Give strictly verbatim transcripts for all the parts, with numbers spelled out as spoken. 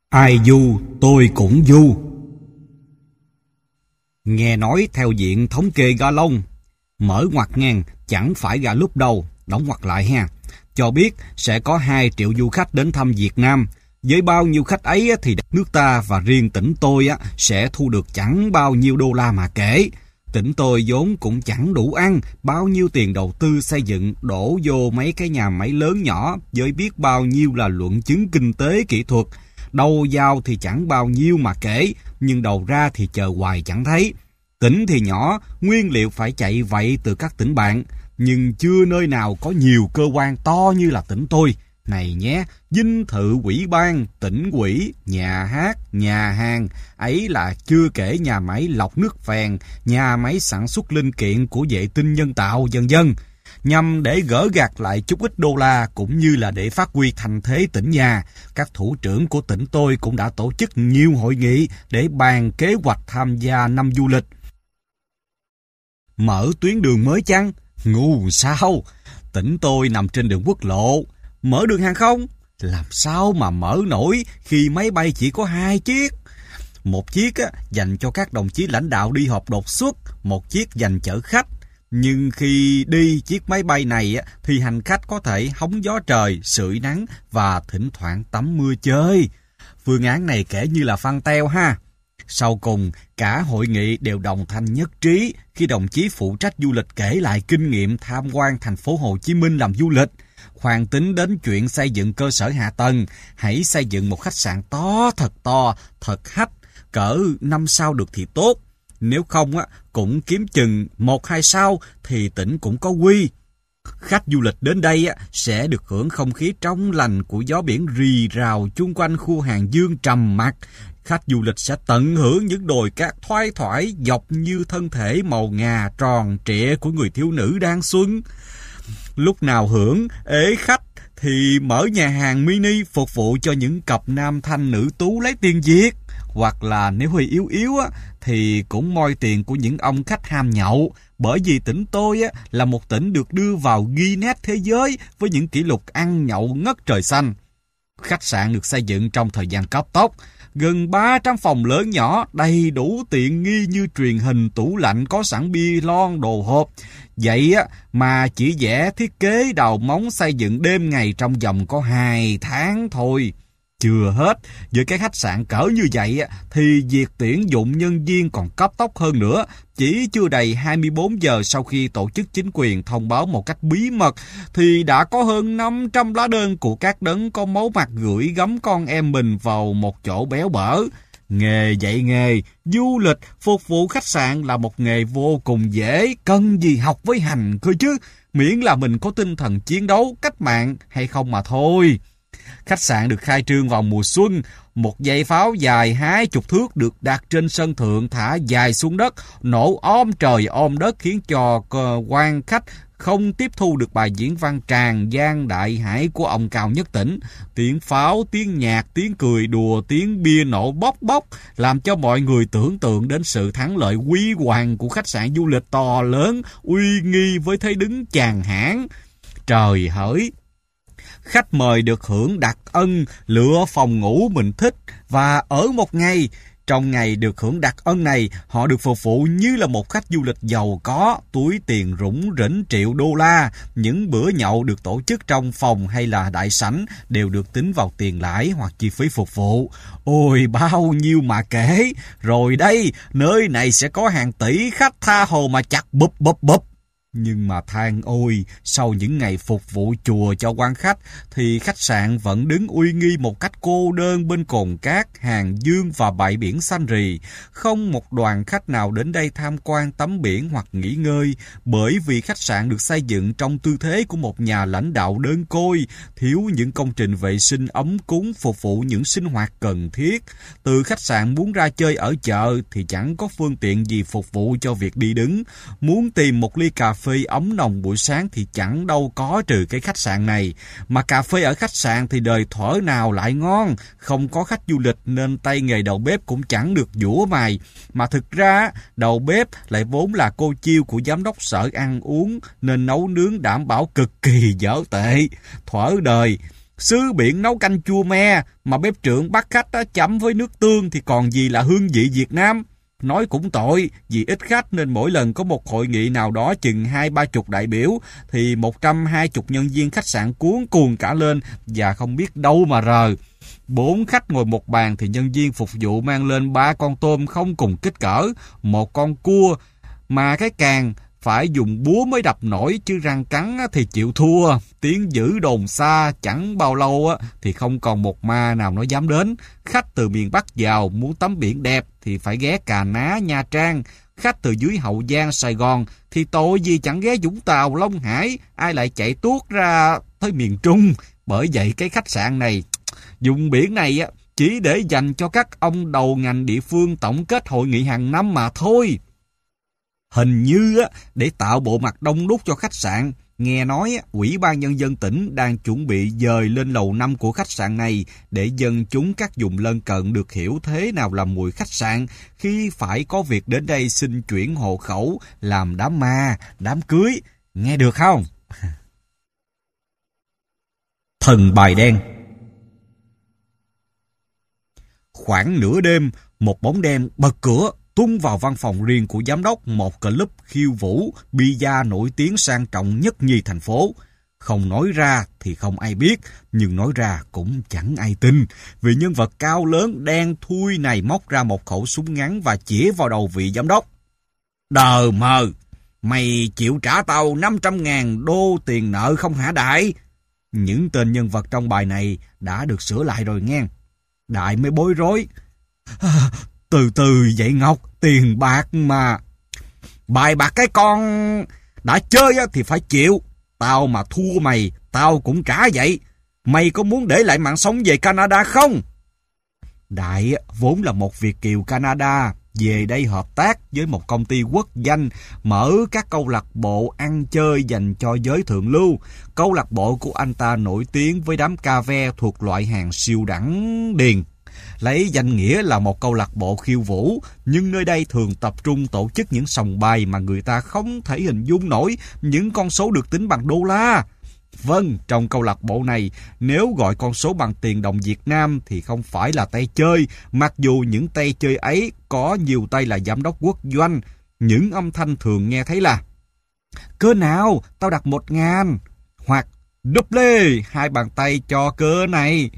Ai du tôi cũng du. Nghe nói theo diện thống kê Ga Long, mở ngoặc ngang chẳng phải gà lúc đâu, đóng ngoặc lại ha, cho biết sẽ có hai triệu du khách đến thăm Việt Nam. Với bao nhiêu khách ấy thì nước ta và riêng tỉnh tôi sẽ thu được chẳng bao nhiêu đô la mà kể. Tỉnh tôi vốn cũng chẳng đủ ăn, bao nhiêu tiền đầu tư xây dựng đổ vô mấy cái nhà máy lớn nhỏ với biết bao nhiêu là luận chứng kinh tế kỹ thuật. Đầu vào thì chẳng bao nhiêu mà kể, nhưng đầu ra thì chờ hoài chẳng thấy. Tỉnh thì nhỏ, nguyên liệu phải chạy vậy từ các tỉnh bạn, nhưng chưa nơi nào có nhiều cơ quan to như là tỉnh tôi. Này nhé, dinh thự ủy ban, tỉnh ủy, nhà hát, nhà hàng, ấy là chưa kể nhà máy lọc nước phèn, nhà máy sản xuất linh kiện của vệ tinh nhân tạo vân vân. Nhằm để gỡ gạc lại chút ít đô la cũng như là để phát huy thành thế tỉnh nhà, các thủ trưởng của tỉnh tôi cũng đã tổ chức nhiều hội nghị để bàn kế hoạch tham gia năm du lịch. Mở tuyến đường mới chăng? Ngu sao? Tỉnh tôi nằm trên đường quốc lộ. Mở đường hàng không? Làm sao mà mở nổi khi máy bay chỉ có hai chiếc? Một chiếc á, dành cho các đồng chí lãnh đạo đi họp đột xuất, một chiếc dành chở khách. Nhưng khi đi chiếc máy bay này á, thì hành khách có thể hóng gió trời, sưởi nắng và thỉnh thoảng tắm mưa chơi. Phương án này kể như là phăng teo ha. Sau cùng, cả hội nghị đều đồng thanh nhất trí khi đồng chí phụ trách du lịch kể lại kinh nghiệm tham quan thành phố Hồ Chí Minh làm du lịch. Khoan tính đến chuyện xây dựng cơ sở hạ tầng, hãy xây dựng một khách sạn to thật to, thật hách, cỡ năm sao được thì tốt. Nếu không á, cũng kiếm chừng một hai sao thì tỉnh cũng có quy. Khách du lịch đến đây á, sẽ được hưởng không khí trong lành của gió biển rì rào chung quanh khu Hàng Dương trầm mặc. Khách du lịch sẽ tận hưởng những đồi cát thoai thoải dọc như thân thể màu ngà tròn trịa của người thiếu nữ đang xuân. Lúc nào hưởng ế khách thì mở nhà hàng mini phục vụ cho những cặp nam thanh nữ tú lấy tiền Việt. Hoặc là nếu hơi yếu yếu á, thì cũng moi tiền của những ông khách ham nhậu. Bởi vì tỉnh tôi á, là một tỉnh được đưa vào Guinness Thế giới với những kỷ lục ăn nhậu ngất trời xanh. Khách sạn được xây dựng trong thời gian cấp tốc, gần ba trăm phòng lớn nhỏ, đầy đủ tiện nghi như truyền hình, tủ lạnh, có sẵn bia lon, đồ hộp. Vậy á, mà chỉ vẽ thiết kế đào móng xây dựng đêm ngày trong vòng có hai tháng thôi. Chưa hết, với cái khách sạn cỡ như vậy thì việc tuyển dụng nhân viên còn cấp tốc hơn nữa. Chỉ chưa đầy hai mươi bốn giờ sau khi tổ chức chính quyền thông báo một cách bí mật thì đã có hơn năm trăm lá đơn của các đấng có máu mặt gửi gắm con em mình vào một chỗ béo bở. Nghề dạy nghề, du lịch, phục vụ khách sạn là một nghề vô cùng dễ, cần gì học với hành cơ chứ, miễn là mình có tinh thần chiến đấu, cách mạng hay không mà thôi. Khách sạn được khai trương vào mùa xuân, một dây pháo dài hai chục thước được đặt trên sân thượng thả dài xuống đất, nổ om trời om đất khiến cho quan khách không tiếp thu được bài diễn văn tràn gian đại hải của ông cao nhất tỉnh. Tiếng pháo, tiếng nhạc, tiếng cười đùa, tiếng bia nổ bốc bốc làm cho mọi người tưởng tượng đến sự thắng lợi huy hoàng của khách sạn du lịch to lớn, uy nghi với thế đứng chàng hãn. Trời hỡi! Khách mời được hưởng đặc ân, lựa phòng ngủ mình thích và ở một ngày. Trong ngày được hưởng đặc ân này, họ được phục vụ như là một khách du lịch giàu có, túi tiền rủng rỉnh triệu đô la. Những bữa nhậu được tổ chức trong phòng hay là đại sảnh đều được tính vào tiền lãi hoặc chi phí phục vụ. Ôi bao nhiêu mà kể. Rồi đây, nơi này sẽ có hàng tỷ khách tha hồ mà chặt bụp bụp bụp. Nhưng mà than ôi, sau những ngày phục vụ chùa cho quan khách thì khách sạn vẫn đứng uy nghi một cách cô đơn bên cồn cát, Hàng Dương và bãi biển xanh rì. Không một đoàn khách nào đến đây tham quan tắm biển hoặc nghỉ ngơi, bởi vì khách sạn được xây dựng trong tư thế của một nhà lãnh đạo đơn côi, thiếu những công trình vệ sinh ấm cúng phục vụ những sinh hoạt cần thiết. Từ khách sạn muốn ra chơi ở chợ thì chẳng có phương tiện gì phục vụ cho việc đi đứng. Muốn tìm một ly cà phê ấm nồng buổi sáng thì chẳng đâu có trừ cái khách sạn này. Mà cà phê ở khách sạn thì đời thuở nào lại ngon. Không có khách du lịch nên tay nghề đầu bếp cũng chẳng được giũa mài. Mà thực ra đầu bếp lại vốn là cô chiêu của giám đốc sở ăn uống nên nấu nướng đảm bảo cực kỳ dở tệ. Thuở đời Xứ biển nấu canh chua me, mà bếp trưởng bắt khách á, chấm với nước tương thì còn gì là hương vị Việt Nam. Nói cũng tội, vì ít khách nên mỗi lần có một hội nghị nào đó chừng hai ba chục đại biểu, thì một trăm hai chục nhân viên khách sạn cuống cuồng cả lên và không biết đâu mà rờ. Bốn khách ngồi một bàn thì nhân viên phục vụ mang lên ba con tôm không cùng kích cỡ, một con cua, mà cái càng phải dùng búa mới đập nổi, chứ răng cắn thì chịu thua. Tiếng dữ đồn xa, chẳng bao lâu thì không còn một ma nào nó dám đến. Khách từ miền Bắc vào muốn tắm biển đẹp thì phải ghé Cà Ná, Nha Trang. Khách từ dưới Hậu Giang, Sài Gòn thì tội gì chẳng ghé Vũng Tàu, Long Hải, ai lại chạy tuốt ra tới miền Trung. Bởi vậy cái khách sạn này, vùng biển này chỉ để dành cho các ông đầu ngành địa phương tổng kết hội nghị hàng năm mà thôi. Hình như để tạo bộ mặt đông đúc cho khách sạn, nghe nói Ủy ban Nhân dân tỉnh đang chuẩn bị dời lên lầu năm của khách sạn này để dân chúng các vùng lân cận được hiểu thế nào là mùi khách sạn khi phải có việc đến đây xin chuyển hộ khẩu, làm đám ma, đám cưới. Nghe được không? Thần bài đen. Khoảng nửa đêm, một bóng đen bật cửa tung vào văn phòng riêng của giám đốc một club khiêu vũ bida nổi tiếng sang trọng nhất nhì thành phố. Không nói ra thì không ai biết, nhưng nói ra cũng chẳng ai tin, vì nhân vật cao lớn đen thui này móc ra một khẩu súng ngắn và chĩa vào đầu vị giám đốc. Đờ mờ, mày chịu trả tao năm trăm ngàn đô tiền nợ không hả Đại? Những tên nhân vật trong bài này đã được sửa lại rồi nghe. Đại mới bối rối. À, từ từ vậy Ngọc, tiền bạc mà. Bài bạc cái con, đã chơi thì phải chịu. Tao mà thua mày, tao cũng trả vậy. Mày có muốn để lại mạng sống về Canada không? Đại vốn là một Việt kiều Canada, về đây hợp tác với một công ty quốc danh, mở các câu lạc bộ ăn chơi dành cho giới thượng lưu. Câu lạc bộ của anh ta nổi tiếng với đám ca ve thuộc loại hàng siêu đẳng điền. Lấy danh nghĩa là một câu lạc bộ khiêu vũ, nhưng nơi đây thường tập trung tổ chức những sòng bài mà người ta không thể hình dung nổi những con số được tính bằng đô la. Vâng, trong câu lạc bộ này, nếu gọi con số bằng tiền đồng Việt Nam thì không phải là tay chơi, mặc dù những tay chơi ấy có nhiều tay là giám đốc quốc doanh. Những âm thanh thường nghe thấy là: "Cớ nào, tao đặt một ngàn", hoặc "Double, hai bàn tay cho cớ này".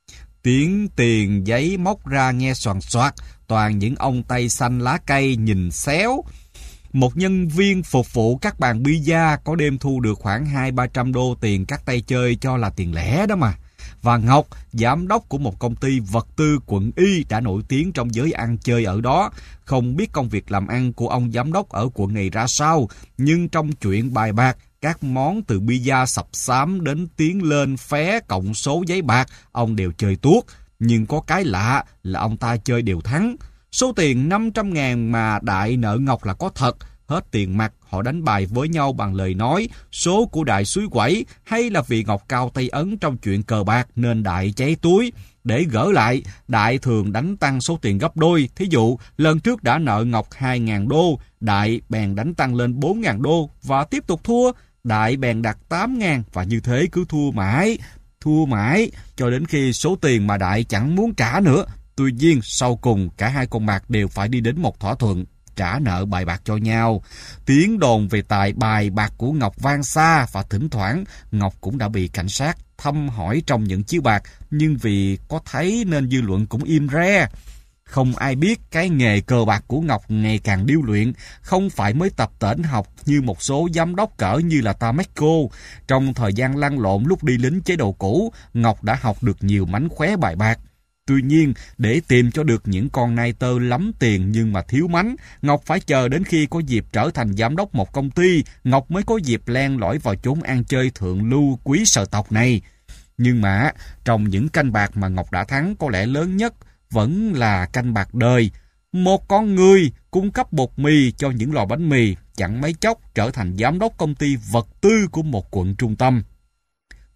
Tiếng tiền giấy móc ra nghe xoàn xoạt, toàn những ông tay xanh lá cây nhìn xéo. Một nhân viên phục vụ các bàn bida có đêm thu được khoảng hai ba trăm đô tiền các tay chơi cho là tiền lẻ đó mà. Và Ngọc, giám đốc của một công ty vật tư quận Y đã nổi tiếng trong giới ăn chơi ở đó. Không biết công việc làm ăn của ông giám đốc ở quận này ra sao, nhưng trong chuyện bài bạc, các món từ bida sập xám đến tiến lên phé cộng số giấy bạc, ông đều chơi tuốt. Nhưng có cái lạ là ông ta chơi đều thắng. Số tiền năm trăm ngàn mà Đại nợ Ngọc là có thật. Hết tiền mặt, họ đánh bài với nhau bằng lời nói. Số của Đại suối quẩy, hay là vì Ngọc cao tay ấn trong chuyện cờ bạc nên Đại cháy túi. Để gỡ lại, Đại thường đánh tăng số tiền gấp đôi. Thí dụ, lần trước đã nợ Ngọc hai ngàn đô, Đại bèn đánh tăng lên bốn ngàn đô và tiếp tục thua. Đại bèn đặt tám ngàn và như thế cứ thua mãi, thua mãi, cho đến khi số tiền mà Đại chẳng muốn trả nữa. Tuy nhiên, sau cùng cả hai con bạc đều phải đi đến một thỏa thuận, trả nợ bài bạc cho nhau. Tiếng đồn về tài bài bạc của Ngọc vang xa và thỉnh thoảng Ngọc cũng đã bị cảnh sát thăm hỏi trong những chiếu bạc, nhưng vì có thấy nên dư luận cũng im re. Không ai biết cái nghề cờ bạc của Ngọc ngày càng điêu luyện, không phải mới tập tễnh học như một số giám đốc cỡ như là Tameco. Trong thời gian lăn lộn lúc đi lính chế độ cũ, Ngọc đã học được nhiều mánh khóe bài bạc. Tuy nhiên, để tìm cho được những con nai tơ lắm tiền nhưng mà thiếu mánh, Ngọc phải chờ đến khi có dịp trở thành giám đốc một công ty, Ngọc mới có dịp len lỏi vào chốn ăn chơi thượng lưu quý sở tộc này. Nhưng mà, trong những canh bạc mà Ngọc đã thắng, có lẽ lớn nhất vẫn là canh bạc đời. Một con người cung cấp bột mì cho những lò bánh mì, chẳng mấy chốc trở thành giám đốc công ty vật tư của một quận trung tâm.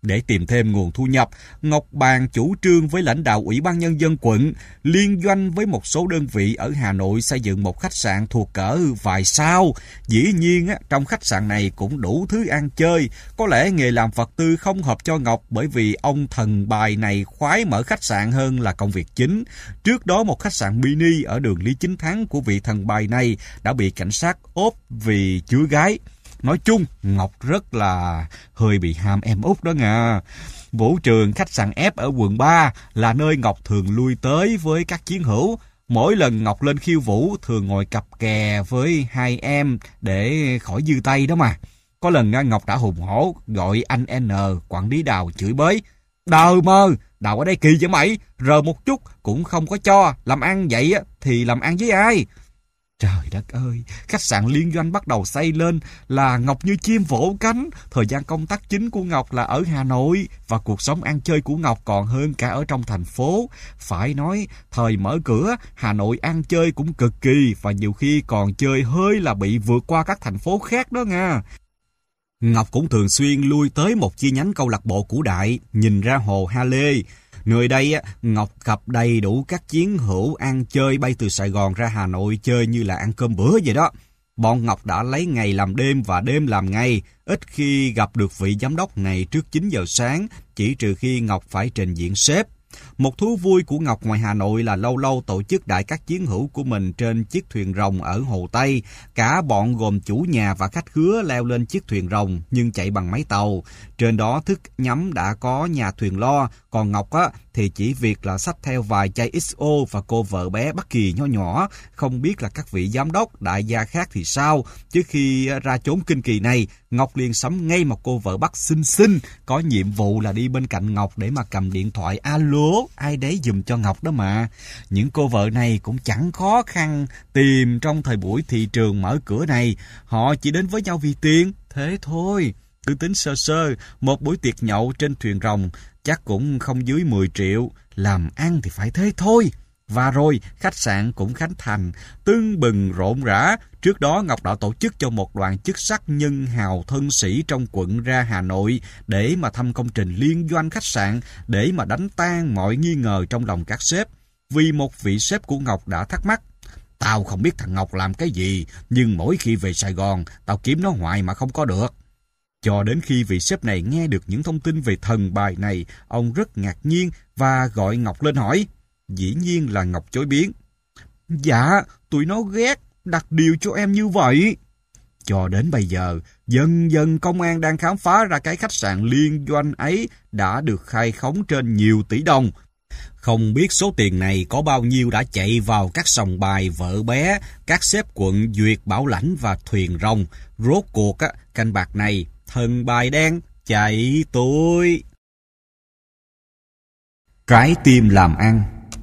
Để tìm thêm nguồn thu nhập, Ngọc bàn chủ trương với lãnh đạo Ủy ban Nhân dân quận liên doanh với một số đơn vị ở Hà Nội xây dựng một khách sạn thuộc cỡ vài sao. Dĩ nhiên, trong khách sạn này cũng đủ thứ ăn chơi. Có lẽ nghề làm Phật tư không hợp cho Ngọc bởi vì ông thần bài này khoái mở khách sạn hơn là công việc chính. Trước đó, một khách sạn mini ở đường Lý Chính Thắng của vị thần bài này đã bị cảnh sát ốp vì chứa gái. Nói chung, Ngọc rất là hơi bị ham em út đó nha. Vũ trường khách sạn F ở quận ba là nơi Ngọc thường lui tới với các chiến hữu. Mỗi lần Ngọc lên khiêu vũ thường ngồi cặp kè với hai em để khỏi dư tay đó mà. Có lần Ngọc đã hùng hổ gọi anh N, quản lý Đào chửi bới. Đời mơ, Đào ở đây kỳ vậy mày, rờ một chút cũng không có cho, làm ăn vậy thì làm ăn với ai? Trời đất ơi, khách sạn liên doanh bắt đầu xây lên là Ngọc như chim vỗ cánh. Thời gian công tác chính của Ngọc là ở Hà Nội và cuộc sống ăn chơi của Ngọc còn hơn cả ở trong thành phố. Phải nói, thời mở cửa, Hà Nội ăn chơi cũng cực kỳ và nhiều khi còn chơi hơi là bị vượt qua các thành phố khác đó nha. Ngọc cũng thường xuyên lui tới một chi nhánh câu lạc bộ Củ Đại, nhìn ra hồ Ha Lê. Nơi đây, Ngọc gặp đầy đủ các chiến hữu ăn chơi bay từ Sài Gòn ra Hà Nội chơi như là ăn cơm bữa vậy đó. Bọn Ngọc đã lấy ngày làm đêm và đêm làm ngày, ít khi gặp được vị giám đốc này trước chín giờ sáng, chỉ trừ khi Ngọc phải trình diễn sếp. Một thú vui của Ngọc ngoài Hà Nội là lâu lâu tổ chức đại các chiến hữu của mình trên chiếc thuyền rồng ở Hồ Tây. Cả bọn gồm chủ nhà và khách khứa leo lên chiếc thuyền rồng nhưng chạy bằng máy tàu. Trên đó thức nhắm đã có nhà thuyền lo, còn Ngọc á thì chỉ việc là xách theo vài chai ích o và cô vợ bé Bắc Kỳ nhỏ nhỏ. Không biết là các vị giám đốc, đại gia khác thì sao, chứ khi ra chốn kinh kỳ này, Ngọc liền sắm ngay một cô vợ Bắc xinh xinh, có nhiệm vụ là đi bên cạnh Ngọc để mà cầm điện thoại alo, ai đấy giùm cho Ngọc đó mà. Những cô vợ này cũng chẳng khó khăn tìm trong thời buổi thị trường mở cửa này, họ chỉ đến với nhau vì tiền, thế thôi. Cứ tính sơ sơ, một buổi tiệc nhậu trên thuyền rồng chắc cũng không dưới mười triệu, làm ăn thì phải thế thôi. Và rồi, khách sạn cũng khánh thành, tưng bừng rộn rã. Trước đó Ngọc đã tổ chức cho một đoàn chức sắc nhân hào thân sĩ trong quận ra Hà Nội để mà thăm công trình liên doanh khách sạn, để mà đánh tan mọi nghi ngờ trong lòng các sếp. Vì một vị sếp của Ngọc đã thắc mắc, tao không biết thằng Ngọc làm cái gì, nhưng mỗi khi về Sài Gòn, tao kiếm nó hoài mà không có được. Cho đến khi vị sếp này nghe được những thông tin về thần bài này, ông rất ngạc nhiên và gọi Ngọc lên hỏi. Dĩ nhiên là Ngọc chối biến. Dạ, tụi nó ghét, đặt điều cho em như vậy. Cho đến bây giờ, dần dần công an đang khám phá ra cái khách sạn liên doanh ấy đã được khai khống trên nhiều tỷ đồng. Không biết số tiền này có bao nhiêu đã chạy vào các sòng bài vợ bé, các sếp quận Duyệt, Bảo Lãnh và thuyền rồng. Rốt cuộc, á, canh bạc này, thần bài đen, chạy tôi. Trái tim làm ăn.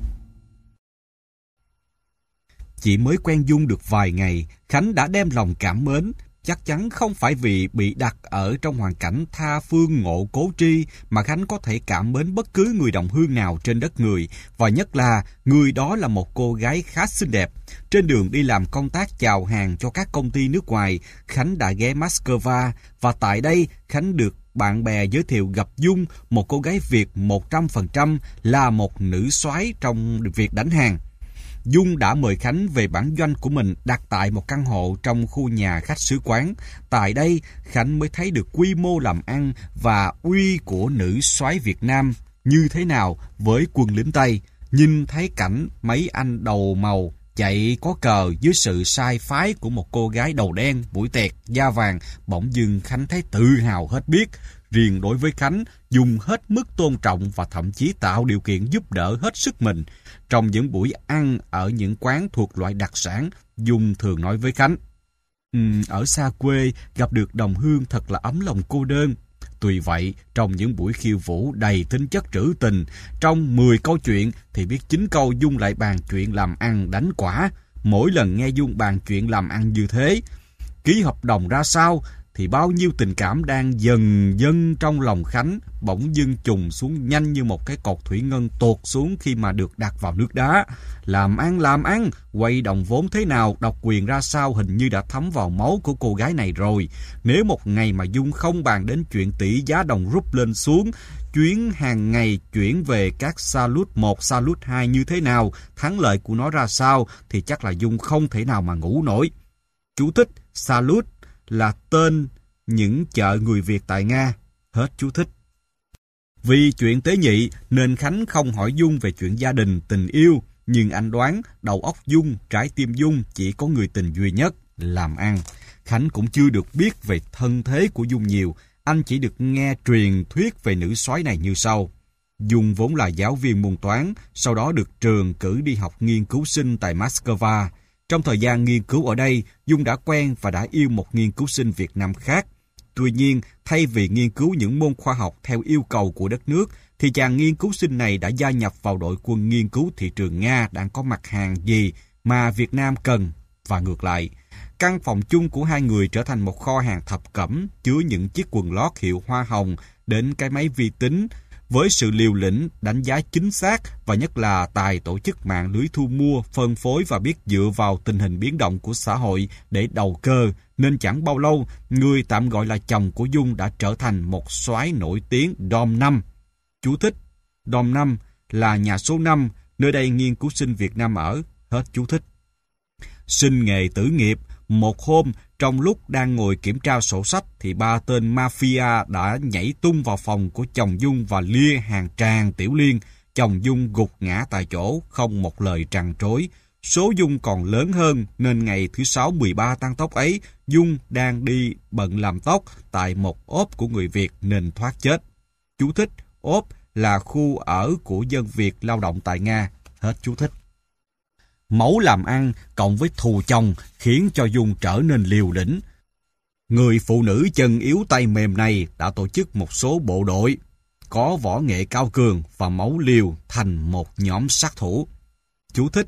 Chỉ mới quen Dung được vài ngày, Khánh đã đem lòng cảm mến. Chắc chắn không phải vì bị đặt ở trong hoàn cảnh tha phương ngộ cố tri mà Khánh có thể cảm mến bất cứ người đồng hương nào trên đất người. Và nhất là người đó là một cô gái khá xinh đẹp. Trên đường đi làm công tác chào hàng cho các công ty nước ngoài, Khánh đã ghé Moscow và tại đây Khánh được bạn bè giới thiệu gặp Dung, một cô gái Việt một trăm phần trăm là một nữ soái trong việc đánh hàng. Dung đã mời Khánh về bản doanh của mình đặt tại một căn hộ trong khu nhà khách sứ quán. Tại đây, Khánh mới thấy được quy mô làm ăn và uy của nữ soái Việt Nam như thế nào với quân lính Tây. Nhìn thấy cảnh mấy anh đầu màu chạy có cờ dưới sự sai phái của một cô gái đầu đen, mũi tẹt, da vàng, bỗng dưng Khánh thấy tự hào hết biết. Riêng đối với Khánh, Dung hết mức tôn trọng và thậm chí tạo điều kiện giúp đỡ hết sức mình. Trong những buổi ăn ở những quán thuộc loại đặc sản, Dung thường nói với Khánh, um, ở xa quê gặp được đồng hương thật là ấm lòng cô đơn. Tuy vậy, trong những buổi khiêu vũ đầy tính chất trữ tình, trong mười câu chuyện thì biết chín câu Dung lại bàn chuyện làm ăn đánh quả. Mỗi lần nghe Dung bàn chuyện làm ăn như thế, ký hợp đồng ra sao, thì bao nhiêu tình cảm đang dần dần trong lòng Khánh bỗng dưng trùng xuống nhanh như một cái cột thủy ngân tuột xuống khi mà được đặt vào nước đá. Làm ăn, làm ăn, quay đồng vốn thế nào, độc quyền ra sao hình như đã thấm vào máu của cô gái này rồi. Nếu một ngày mà Dung không bàn đến chuyện tỷ giá đồng rúp lên xuống, chuyến hàng ngày chuyển về các Salut một, Salut hai như thế nào, thắng lợi của nó ra sao, thì chắc là Dung không thể nào mà ngủ nổi. Chú thích: Salut là tên những chợ người Việt tại Nga. Hết chú thích. Vì chuyện tế nhị nên Khánh không hỏi Dung về chuyện gia đình, tình yêu, nhưng anh đoán đầu óc Dung, trái tim Dung chỉ có người tình duy nhất, làm ăn. Khánh cũng chưa được biết về thân thế của Dung nhiều, anh chỉ được nghe truyền thuyết về nữ soái này như sau. Dung vốn là giáo viên môn toán, sau đó được trường cử đi học nghiên cứu sinh tại Moscow. Trong thời gian nghiên cứu ở đây, Dung đã quen và đã yêu một nghiên cứu sinh Việt Nam khác. Tuy nhiên, thay vì nghiên cứu những môn khoa học theo yêu cầu của đất nước, thì chàng nghiên cứu sinh này đã gia nhập vào đội quân nghiên cứu thị trường Nga đang có mặt hàng gì mà Việt Nam cần, và ngược lại. Căn phòng chung của hai người trở thành một kho hàng thập cẩm chứa những chiếc quần lót hiệu hoa hồng đến cái máy vi tính, với sự liều lĩnh, đánh giá chính xác và nhất là tài tổ chức mạng lưới thu mua, phân phối và biết dựa vào tình hình biến động của xã hội để đầu cơ, nên chẳng bao lâu, người tạm gọi là chồng của Dung đã trở thành một soái nổi tiếng Dom năm. Chú thích: Dom năm là nhà số năm, nơi đây nghiên cứu sinh Việt Nam ở. Hết chú thích. Sinh nghề tử nghiệp, một hôm, trong lúc đang ngồi kiểm tra sổ sách thì ba tên mafia đã nhảy tung vào phòng của chồng Dung và lia hàng tràng tiểu liên. Chồng Dung gục ngã tại chỗ, không một lời trăn trối. Số Dung còn lớn hơn nên ngày thứ sáu mười ba tăng tốc ấy, Dung đang đi bận làm tóc tại một ốp của người Việt nên thoát chết. Chú thích: ốp là khu ở của dân Việt lao động tại Nga. Hết chú thích. Máu làm ăn cộng với thù chồng khiến cho Dung trở nên liều lĩnh. Người phụ nữ chân yếu tay mềm này đã tổ chức một số bộ đội có võ nghệ cao cường và máu liều thành một nhóm sát thủ. Chú thích: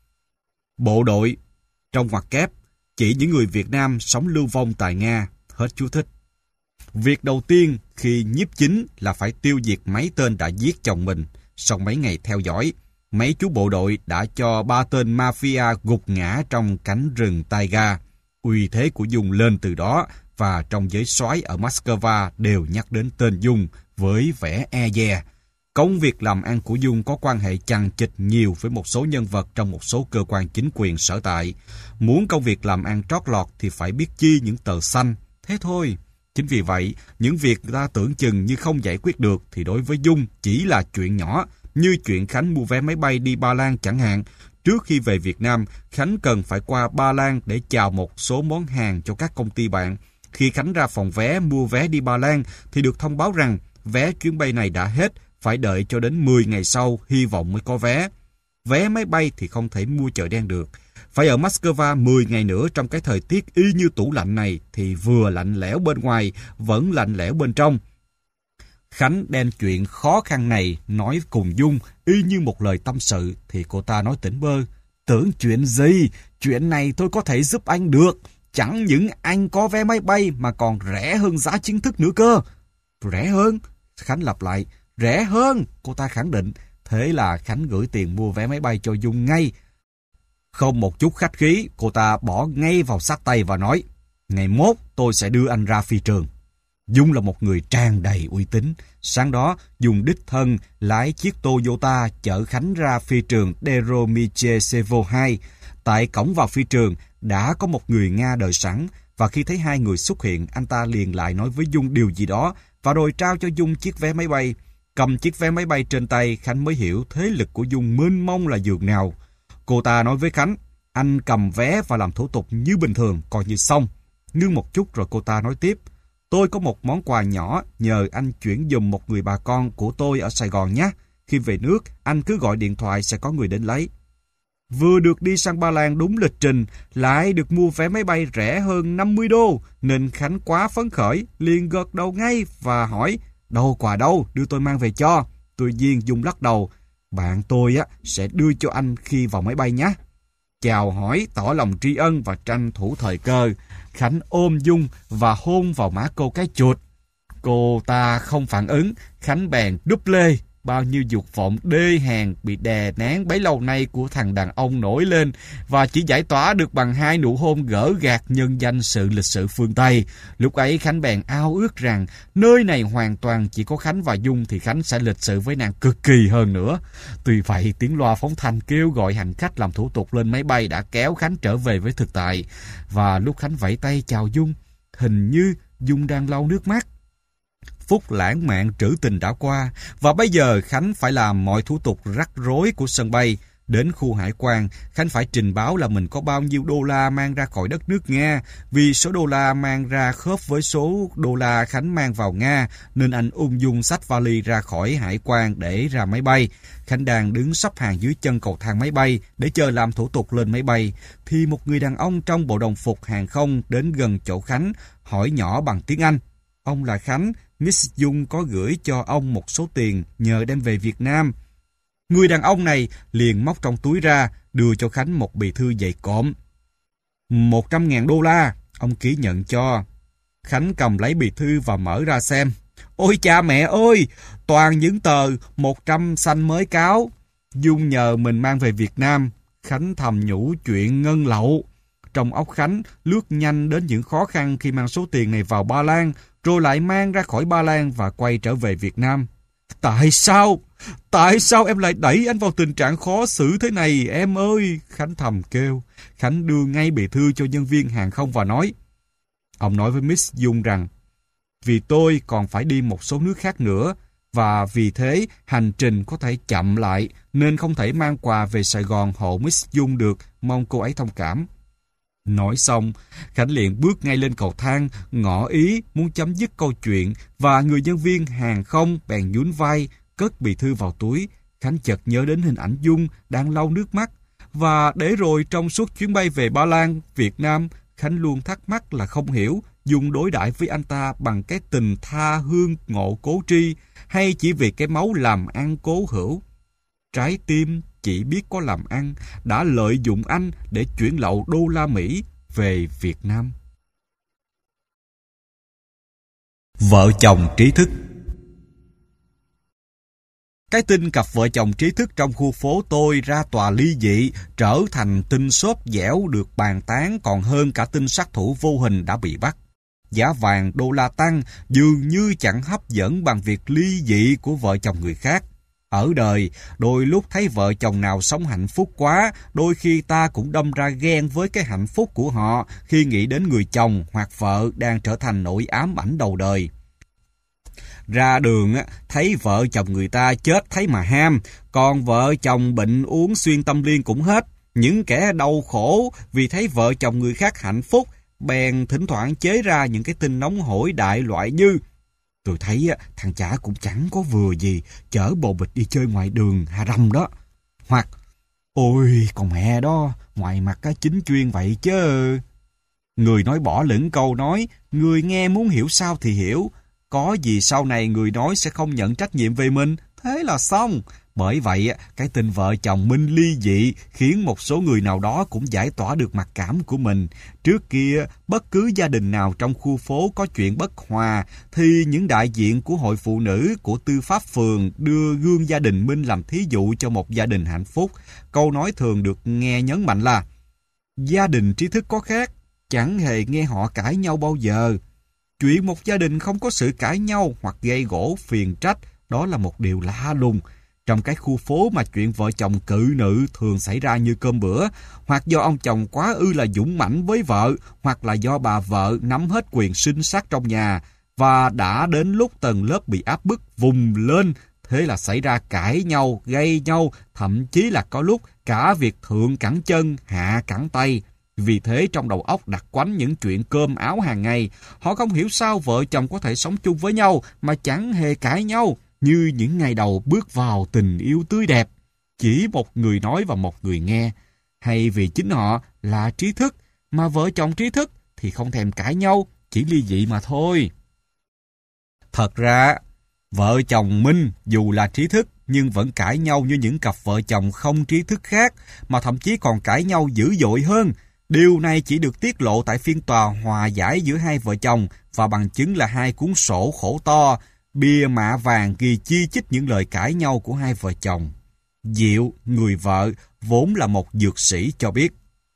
bộ đội trong ngoặc kép chỉ những người Việt Nam sống lưu vong tại Nga. Hết chú thích. Việc đầu tiên khi nhiếp chính là phải tiêu diệt mấy tên đã giết chồng mình. Sau mấy ngày theo dõi, mấy chú bộ đội đã cho ba tên mafia gục ngã trong cánh rừng taiga. Uy thế của Dung lên từ đó, và trong giới soái ở Moscow đều nhắc đến tên Dung với vẻ e dè. Công việc làm ăn của Dung có quan hệ chằng chịt nhiều với một số nhân vật trong một số cơ quan chính quyền sở tại. Muốn công việc làm ăn trót lọt thì phải biết chi những tờ xanh. Thế thôi. Chính vì vậy, những việc ta tưởng chừng như không giải quyết được thì đối với Dung chỉ là chuyện nhỏ, như chuyện Khánh mua vé máy bay đi Ba Lan chẳng hạn. Trước khi về Việt Nam, Khánh cần phải qua Ba Lan để chào một số món hàng cho các công ty bạn. Khi Khánh ra phòng vé mua vé đi Ba Lan thì được thông báo rằng vé chuyến bay này đã hết, phải đợi cho đến mười ngày sau hy vọng mới có vé. Vé máy bay thì không thể mua chợ đen được. Phải ở Moscow mười ngày nữa trong cái thời tiết y như tủ lạnh này thì vừa lạnh lẽo bên ngoài, vẫn lạnh lẽo bên trong. Khánh đem chuyện khó khăn này nói cùng Dung y như một lời tâm sự thì cô ta nói tỉnh bơ. Tưởng chuyện gì? Chuyện này tôi có thể giúp anh được. Chẳng những anh có vé máy bay mà còn rẻ hơn giá chính thức nữa cơ. Rẻ hơn? Khánh lặp lại. Rẻ hơn, cô ta khẳng định. Thế là Khánh gửi tiền mua vé máy bay cho Dung ngay. Không một chút khách khí, cô ta bỏ ngay vào xách tay và nói: ngày mốt tôi sẽ đưa anh ra phi trường. Dung là một người tràn đầy uy tín. Sáng đó, Dung đích thân lái chiếc Toyota chở Khánh ra phi trường Deromichesevo hai. Tại cổng vào phi trường, đã có một người Nga đợi sẵn, và khi thấy hai người xuất hiện, anh ta liền lại nói với Dung điều gì đó, và rồi trao cho Dung chiếc vé máy bay. Cầm chiếc vé máy bay trên tay, Khánh mới hiểu thế lực của Dung mênh mông là dường nào. Cô ta nói với Khánh: anh cầm vé và làm thủ tục như bình thường, coi như xong. Ngưng một chút rồi cô ta nói tiếp: tôi có một món quà nhỏ, nhờ anh chuyển giùm một người bà con của tôi ở Sài Gòn nhé. Khi về nước, anh cứ gọi điện thoại sẽ có người đến lấy. Vừa được đi sang Ba Lan đúng lịch trình, lại được mua vé máy bay rẻ hơn năm mươi đô, nên Khánh quá phấn khởi, liền gật đầu ngay và hỏi: đâu quà đâu, đưa tôi mang về cho. Tuy nhiên Dung lắc đầu: bạn tôi á sẽ đưa cho anh khi vào máy bay nhé. Chào hỏi, tỏ lòng tri ân và tranh thủ thời cơ. Khánh ôm Dung và hôn vào má cô cái chuột. Cô ta không phản ứng, Khánh bèn đúp lê. Bao nhiêu dục vọng đê hèn bị đè nén bấy lâu nay của thằng đàn ông nổi lên và chỉ giải tỏa được bằng hai nụ hôn gỡ gạc nhân danh sự lịch sự phương Tây. Lúc ấy Khánh bèn ao ước rằng nơi này hoàn toàn chỉ có Khánh và Dung thì Khánh sẽ lịch sự với nàng cực kỳ hơn nữa. Tuy vậy, tiếng loa phóng thanh kêu gọi hành khách làm thủ tục lên máy bay đã kéo Khánh trở về với thực tại. Và lúc Khánh vẫy tay chào Dung, hình như Dung đang lau nước mắt. Phút lãng mạn trữ tình đã qua, và bây giờ Khánh phải làm mọi thủ tục rắc rối của sân bay. Đến khu hải quan, Khánh phải trình báo là mình có bao nhiêu đô la mang ra khỏi đất nước Nga. Vì số đô la mang ra khớp với số đô la Khánh mang vào Nga, nên anh ung dung xách vali ra khỏi hải quan để ra máy bay. Khánh đang đứng sắp hàng dưới chân cầu thang máy bay để chờ làm thủ tục lên máy bay, thì một người đàn ông trong bộ đồng phục hàng không đến gần chỗ Khánh, hỏi nhỏ bằng tiếng Anh. Ông là Khánh, Miss Dung có gửi cho ông một số tiền nhờ đem về Việt Nam. Người đàn ông này liền móc trong túi ra, đưa cho Khánh một bì thư dày cộm. Một trăm ngàn đô la, ông ký nhận cho. Khánh cầm lấy bì thư và mở ra xem. Ôi cha mẹ ơi, toàn những tờ một trăm xanh mới cáo. Dung nhờ mình mang về Việt Nam. Khánh thầm nhủ chuyện ngân lậu. Trong óc Khánh lướt nhanh đến những khó khăn khi mang số tiền này vào Ba Lan, rồi lại mang ra khỏi Ba Lan và quay trở về Việt Nam. Tại sao? Tại sao em lại đẩy anh vào tình trạng khó xử thế này, em ơi? Khánh thầm kêu. Khánh đưa ngay bì thư cho nhân viên hàng không và nói. Ông nói với Miss Dung rằng, vì tôi còn phải đi một số nước khác nữa, và vì thế hành trình có thể chậm lại, nên không thể mang quà về Sài Gòn hộ Miss Dung được, mong cô ấy thông cảm. Nói xong, Khánh liền bước ngay lên cầu thang, ngỏ ý muốn chấm dứt câu chuyện, và người nhân viên hàng không bèn nhún vai, cất bì thư vào túi. Khánh chợt nhớ đến hình ảnh Dung đang lau nước mắt, và để rồi trong suốt chuyến bay về Ba Lan, Việt Nam, Khánh luôn thắc mắc là không hiểu Dung đối đãi với anh ta bằng cái tình tha hương ngộ cố tri, hay chỉ vì cái máu làm ăn cố hữu. Trái tim chỉ biết có làm ăn đã lợi dụng anh để chuyển lậu đô la Mỹ về Việt Nam. Vợ chồng trí thức. Cái tin cặp vợ chồng trí thức trong khu phố tôi ra tòa ly dị trở thành tin xốp dẻo được bàn tán còn hơn cả tin sát thủ vô hình đã bị bắt. Giá vàng đô la tăng dường như chẳng hấp dẫn bằng việc ly dị của vợ chồng người khác. Ở đời, đôi lúc thấy vợ chồng nào sống hạnh phúc quá, đôi khi ta cũng đâm ra ghen với cái hạnh phúc của họ khi nghĩ đến người chồng hoặc vợ đang trở thành nỗi ám ảnh đầu đời. Ra đường, thấy vợ chồng người ta chết thấy mà ham, còn vợ chồng bệnh uống xuyên tâm liên cũng hết. Những kẻ đau khổ vì thấy vợ chồng người khác hạnh phúc, bèn thỉnh thoảng chế ra những cái tin nóng hổi đại loại như: tôi thấy thằng chả cũng chẳng có vừa gì, chở bồ bịch đi chơi ngoài đường hà rầm đó. Hoặc, ôi con mẹ đó, ngoài mặt á chính chuyên vậy chứ. Người nói bỏ lửng câu nói, người nghe muốn hiểu sao thì hiểu. Có gì sau này người nói sẽ không nhận trách nhiệm về mình, thế là xong. Bởi vậy, cái tin vợ chồng Minh ly dị khiến một số người nào đó cũng giải tỏa được mặc cảm của mình. Trước kia, bất cứ gia đình nào trong khu phố có chuyện bất hòa, thì những đại diện của hội phụ nữ của tư pháp phường đưa gương gia đình Minh làm thí dụ cho một gia đình hạnh phúc. Câu nói thường được nghe nhấn mạnh là: gia đình trí thức có khác, chẳng hề nghe họ cãi nhau bao giờ. Chuyện một gia đình không có sự cãi nhau hoặc gây gổ phiền trách, đó là một điều lạ lùng. Trong cái khu phố mà chuyện vợ chồng cự nữ thường xảy ra như cơm bữa, hoặc do ông chồng quá ư là dũng mãnh với vợ, hoặc là do bà vợ nắm hết quyền sinh sát trong nhà, và đã đến lúc tầng lớp bị áp bức vùng lên, thế là xảy ra cãi nhau, gây nhau, thậm chí là có lúc cả việc thượng cẳng chân, hạ cẳng tay. Vì thế trong đầu óc đặt quánh những chuyện cơm áo hàng ngày, họ không hiểu sao vợ chồng có thể sống chung với nhau mà chẳng hề cãi nhau, như những ngày đầu bước vào tình yêu tươi đẹp. Chỉ một người nói và một người nghe. Hay vì chính họ là trí thức, mà vợ chồng trí thức thì không thèm cãi nhau, chỉ ly dị mà thôi. Thật ra, vợ chồng Minh dù là trí thức nhưng vẫn cãi nhau như những cặp vợ chồng không trí thức khác, mà thậm chí còn cãi nhau dữ dội hơn. Điều này chỉ được tiết lộ tại phiên tòa hòa giải giữa hai vợ chồng và bằng chứng là hai cuốn sổ khổ to, bìa mạ vàng ghi chi chít những lời cãi nhau của hai vợ chồng. Diệu, người vợ, vốn là một dược sĩ cho biết.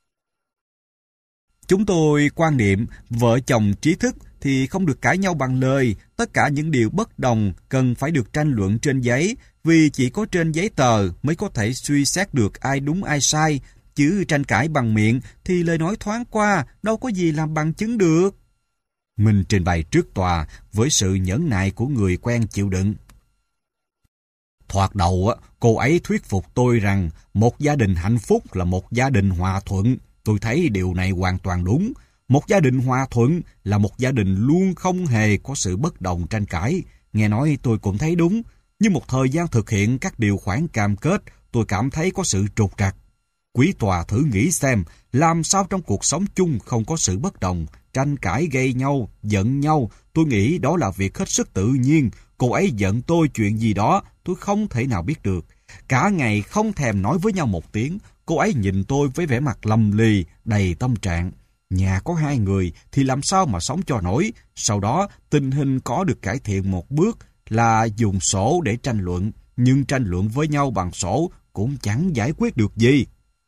Chúng tôi quan niệm vợ chồng trí thức thì không được cãi nhau bằng lời, tất cả những điều bất đồng cần phải được tranh luận trên giấy, vì chỉ có trên giấy tờ mới có thể suy xét được ai đúng ai sai, chứ tranh cãi bằng miệng thì lời nói thoáng qua, đâu có gì làm bằng chứng được. Mình trình bày trước tòa với sự nhẫn nại của người quen chịu đựng. Thoạt đầu, cô ấy thuyết phục tôi rằng một gia đình hạnh phúc là một gia đình hòa thuận. Tôi thấy điều này hoàn toàn đúng. Một gia đình hòa thuận là một gia đình luôn không hề có sự bất đồng tranh cãi. Nghe nói tôi cũng thấy đúng. Nhưng một thời gian thực hiện các điều khoản cam kết, tôi cảm thấy có sự trục trặc. Quý tòa thử nghĩ xem, làm sao trong cuộc sống chung không có sự bất đồng, tranh cãi gây nhau, giận nhau. Tôi nghĩ đó là việc hết sức tự nhiên. Cô ấy giận tôi chuyện gì đó, tôi không thể nào biết được. Cả ngày không thèm nói với nhau một tiếng, cô ấy nhìn tôi với vẻ mặt lầm lì, đầy tâm trạng. Nhà có hai người thì làm sao mà sống cho nổi. Sau đó, tình hình có được cải thiện một bước là dùng sổ để tranh luận. Nhưng tranh luận với nhau bằng sổ cũng chẳng giải quyết được gì.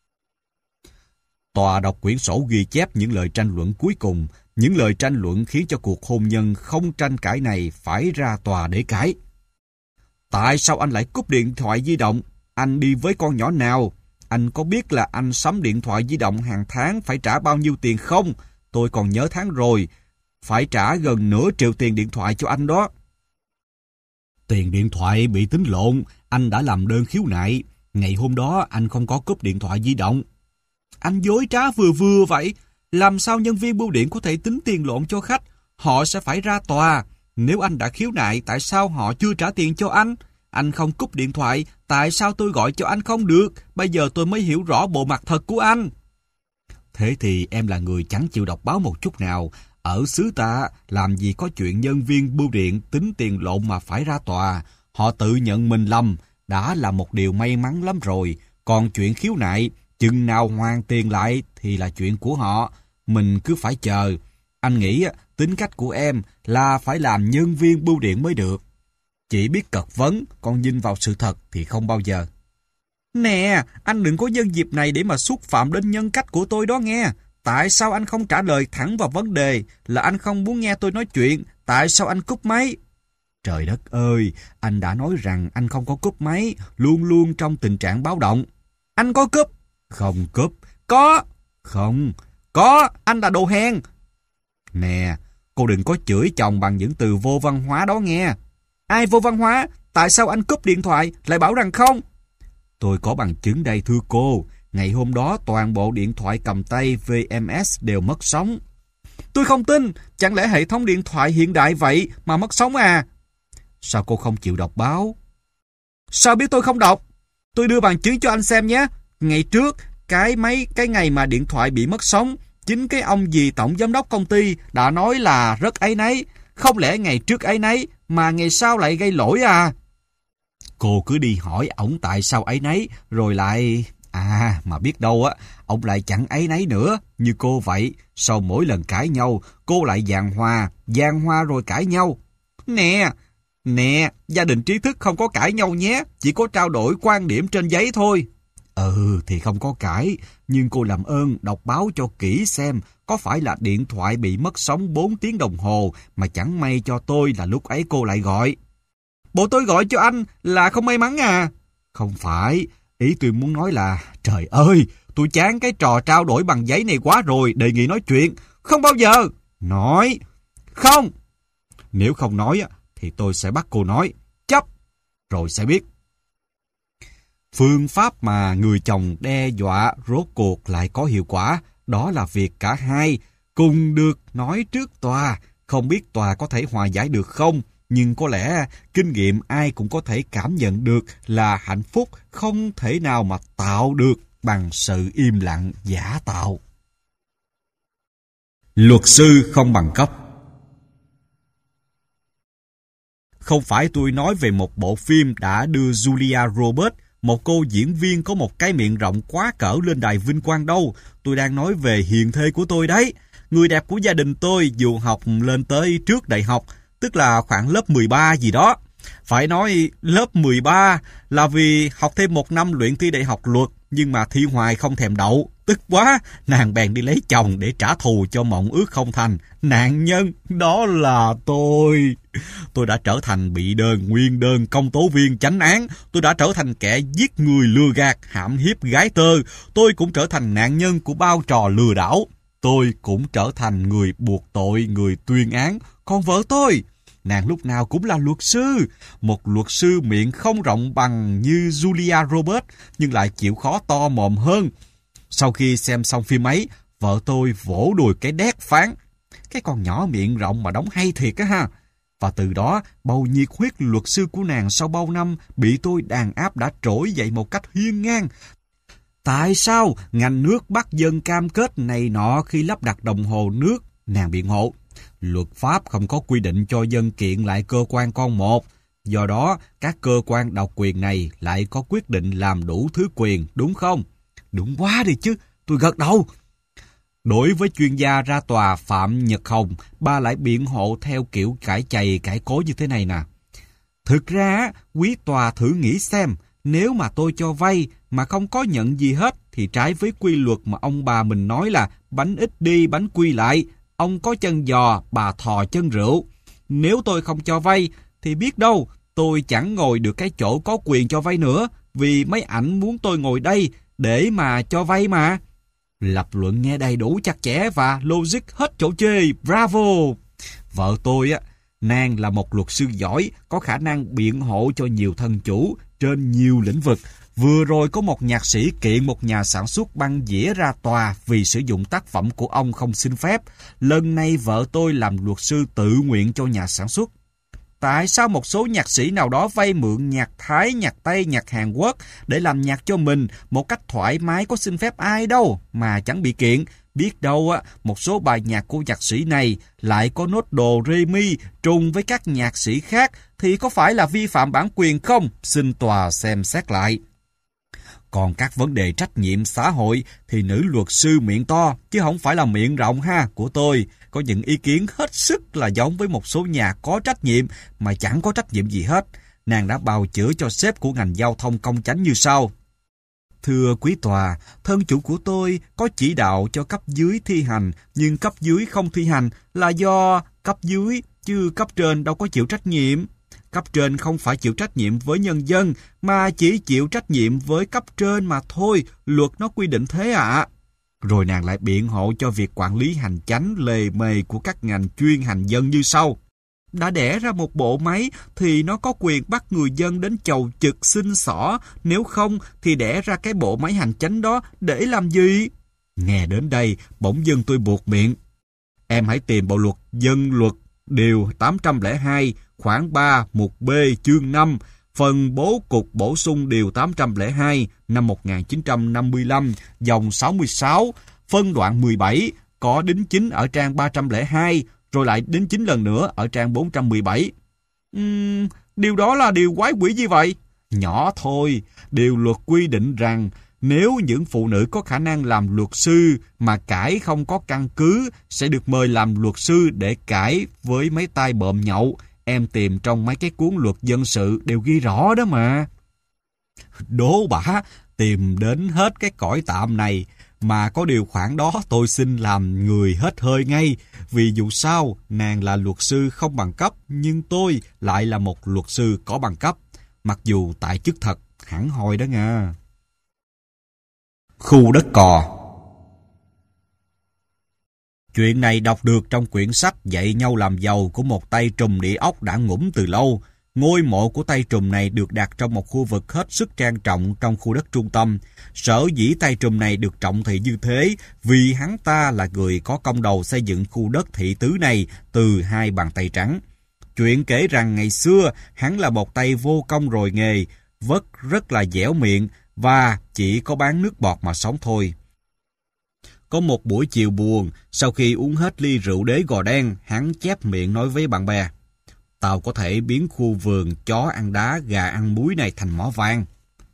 Tòa đọc quyển sổ ghi chép những lời tranh luận cuối cùng. Những lời tranh luận khiến cho cuộc hôn nhân không tranh cãi này phải ra tòa để cãi. Tại sao anh lại cúp điện thoại di động? Anh đi với con nhỏ nào? Anh có biết là anh sắm điện thoại di động hàng tháng phải trả bao nhiêu tiền không? Tôi còn nhớ tháng rồi, phải trả gần nửa triệu tiền điện thoại cho anh đó. Tiền điện thoại bị tính lộn, anh đã làm đơn khiếu nại. Ngày hôm đó anh không có cúp điện thoại di động. Anh dối trá vừa vừa vậy. Làm sao nhân viên bưu điện có thể tính tiền lộn cho khách? Họ sẽ phải ra tòa. Nếu anh đã khiếu nại, tại sao họ chưa trả tiền cho anh? Anh không cúp điện thoại, tại sao tôi gọi cho anh không được? Bây giờ tôi mới hiểu rõ bộ mặt thật của anh. Thế thì em là người chẳng chịu đọc báo một chút nào. Ở xứ ta, làm gì có chuyện nhân viên bưu điện tính tiền lộn mà phải ra tòa. Họ tự nhận mình lầm, đã là một điều may mắn lắm rồi. Còn chuyện khiếu nại, chừng nào hoàn tiền lại thì là chuyện của họ. Mình cứ phải chờ. Anh nghĩ tính cách của em là phải làm nhân viên bưu điện mới được. Chỉ biết cật vấn, còn nhìn vào sự thật thì không bao giờ. Nè, anh đừng có nhân dịp này để mà xúc phạm đến nhân cách của tôi đó nghe. Tại sao anh không trả lời thẳng vào vấn đề? Là anh không muốn nghe tôi nói chuyện. Tại sao anh cúp máy? Trời đất ơi, anh đã nói rằng anh không có cúp máy, luôn luôn trong tình trạng báo động. Anh có cúp? Không cúp. Có? Không. Có, anh là đồ hèn. Nè, cô đừng có chửi chồng bằng những từ vô văn hóa đó nghe. Ai vô văn hóa? Tại sao anh cúp điện thoại lại bảo rằng không? Tôi có bằng chứng đây thưa cô. Ngày hôm đó toàn bộ điện thoại cầm tay vê em ét đều mất sóng. Tôi không tin. Chẳng lẽ hệ thống điện thoại hiện đại vậy mà mất sóng à? Sao cô không chịu đọc báo? Sao biết tôi không đọc? Tôi đưa bằng chứng cho anh xem nhé. Ngày trước, cái mấy cái ngày mà điện thoại bị mất sóng, chính cái ông dì tổng giám đốc công ty đã nói là rất áy náy. Không lẽ ngày trước áy náy mà ngày sau lại gây lỗi à? Cô cứ đi hỏi ổng tại sao áy náy rồi lại... À, mà biết đâu á, ông lại chẳng áy náy nữa, như cô vậy. Sau mỗi lần cãi nhau, cô lại giảng hòa, giảng hòa rồi cãi nhau. Nè, nè, gia đình trí thức không có cãi nhau nhé, chỉ có trao đổi quan điểm trên giấy thôi. Ừ, thì không có cãi, nhưng cô làm ơn đọc báo cho kỹ xem có phải là điện thoại bị mất sóng bốn tiếng đồng hồ mà chẳng may cho tôi là lúc ấy cô lại gọi. Bộ tôi gọi cho anh là không may mắn à? Không phải, ý tôi muốn nói là, trời ơi, tôi chán cái trò trao đổi bằng giấy này quá rồi, đề nghị nói chuyện. Không bao giờ. Nói. Không. Nếu không nói thì tôi sẽ bắt cô nói. Chấp. Rồi sẽ biết. Phương pháp mà người chồng đe dọa rốt cuộc lại có hiệu quả. Đó là việc cả hai cùng được nói trước tòa. Không biết tòa có thể hòa giải được không? Nhưng có lẽ kinh nghiệm ai cũng có thể cảm nhận được là hạnh phúc không thể nào mà tạo được bằng sự im lặng giả tạo. Luật sư không bằng cấp. Không phải tôi nói về một bộ phim đã đưa Julia Roberts một cô diễn viên có một cái miệng rộng quá cỡ lên đài vinh quang đâu. Tôi đang nói về hiền thê của tôi đấy. Người đẹp của gia đình tôi dù học lên tới trước đại học, tức là khoảng lớp mười ba gì đó. Phải nói lớp mười ba là vì học thêm một năm luyện thi đại học luật, nhưng mà thi hoài không thèm đậu. Tức quá, nàng bèn đi lấy chồng để trả thù cho mộng ước không thành. Nạn nhân đó là tôi. Tôi đã trở thành bị đơn, nguyên đơn, công tố viên chánh án. Tôi đã trở thành kẻ giết người, lừa gạt, hãm hiếp gái tơ. Tôi cũng trở thành nạn nhân của bao trò lừa đảo. Tôi cũng trở thành người buộc tội, người tuyên án. Còn vợ tôi, nàng lúc nào cũng là luật sư. Một luật sư miệng không rộng bằng như Julia Roberts, nhưng lại chịu khó to mồm hơn. Sau khi xem xong phim ấy, vợ tôi vỗ đùi cái đét phán: cái con nhỏ miệng rộng mà đóng hay thiệt á ha. Và từ đó, bầu nhiệt huyết luật sư của nàng sau bao năm bị tôi đàn áp đã trỗi dậy một cách hiên ngang. Tại sao ngành nước bắt dân cam kết này nọ khi lắp đặt đồng hồ nước? Nàng biện hộ: luật pháp không có quy định cho dân kiện lại cơ quan con một. Do đó, các cơ quan độc quyền này lại có quyết định làm đủ thứ quyền, đúng không? Đúng quá đi chứ, tôi gật đầu. Đối với chuyên gia ra tòa Phạm Nhật Hồng, bà lại biện hộ theo kiểu cãi chày cãi cối như thế này nè. Thực ra, quý tòa thử nghĩ xem, nếu mà tôi cho vay mà không có nhận gì hết thì trái với quy luật mà ông bà mình nói là bánh ít đi bánh quy lại, ông có chân giò, bà thò chân rượu. Nếu tôi không cho vay thì biết đâu tôi chẳng ngồi được cái chỗ có quyền cho vay nữa, vì mấy ảnh muốn tôi ngồi đây để mà cho vay mà. Lập luận nghe đầy đủ chặt chẽ và logic hết chỗ chê, bravo! Vợ tôi á, nàng là một luật sư giỏi, có khả năng biện hộ cho nhiều thân chủ trên nhiều lĩnh vực. Vừa rồi có một nhạc sĩ kiện một nhà sản xuất băng dĩa ra tòa vì sử dụng tác phẩm của ông không xin phép. Lần này vợ tôi làm luật sư tự nguyện cho nhà sản xuất. Tại sao một số nhạc sĩ nào đó vay mượn nhạc Thái, nhạc Tây, nhạc Hàn Quốc để làm nhạc cho mình một cách thoải mái, có xin phép ai đâu mà chẳng bị kiện? Biết đâu á, một số bài nhạc của nhạc sĩ này lại có nốt đồ rê mi trùng với các nhạc sĩ khác thì có phải là vi phạm bản quyền không? Xin tòa xem xét lại. Còn các vấn đề trách nhiệm xã hội thì nữ luật sư miệng to, chứ không phải là miệng rộng ha, của tôi có những ý kiến hết sức là giống với một số nhà có trách nhiệm mà chẳng có trách nhiệm gì hết. Nàng đã bào chữa cho sếp của ngành giao thông công chánh như sau. Thưa quý tòa, thân chủ của tôi có chỉ đạo cho cấp dưới thi hành, nhưng cấp dưới không thi hành là do cấp dưới, chứ cấp trên đâu có chịu trách nhiệm. Cấp trên không phải chịu trách nhiệm với nhân dân, mà chỉ chịu trách nhiệm với cấp trên mà thôi, luật nó quy định thế ạ. À. Rồi nàng lại biện hộ cho việc quản lý hành chánh lề mề của các ngành chuyên hành dân như sau. Đã đẻ ra một bộ máy thì nó có quyền bắt người dân đến chầu trực xin xỏ, nếu không thì đẻ ra cái bộ máy hành chánh đó để làm gì? Nghe đến đây, bỗng dưng tôi buột miệng. Em hãy tìm bộ luật dân luật điều tám trăm lẻ hai, khoản ba, mục B, chương năm, phần bố cục bổ sung điều tám trăm lẻ hai năm một nghìn chín trăm năm mươi lăm, dòng sáu mươi sáu, phân đoạn mười bảy, có đính chính ở trang ba trăm lẻ hai, rồi lại đính chính lần nữa ở trang bốn trăm mười bảy. Uhm, điều đó là điều quái quỷ gì vậy? Nhỏ thôi, điều luật quy định rằng nếu những phụ nữ có khả năng làm luật sư mà cãi không có căn cứ sẽ được mời làm luật sư để cãi với mấy tay bợm nhậu. Em tìm trong mấy cái cuốn luật dân sự đều ghi rõ đó mà. Đố bả, tìm đến hết cái cõi tạm này mà có điều khoản đó tôi xin làm người hết hơi ngay. Vì dù sao, nàng là luật sư không bằng cấp, nhưng tôi lại là một luật sư có bằng cấp. Mặc dù tại chức thật, hẳn hoi đó nha. Khu đất cò. Chuyện này đọc được trong quyển sách Dạy nhau làm giàu của một tay trùm địa ốc đã ngủm từ lâu. Ngôi mộ của tay trùm này được đặt trong một khu vực hết sức trang trọng trong khu đất trung tâm. Sở dĩ tay trùm này được trọng thị như thế vì hắn ta là người có công đầu xây dựng khu đất thị tứ này từ hai bàn tay trắng. Chuyện kể rằng ngày xưa hắn là một tay vô công rồi nghề, vất rất là dẻo miệng và chỉ có bán nước bọt mà sống thôi. Có một buổi chiều buồn, sau khi uống hết ly rượu đế gò đen, hắn chép miệng nói với bạn bè. Tao có thể biến khu vườn chó ăn đá, gà ăn muối này thành mỏ vàng.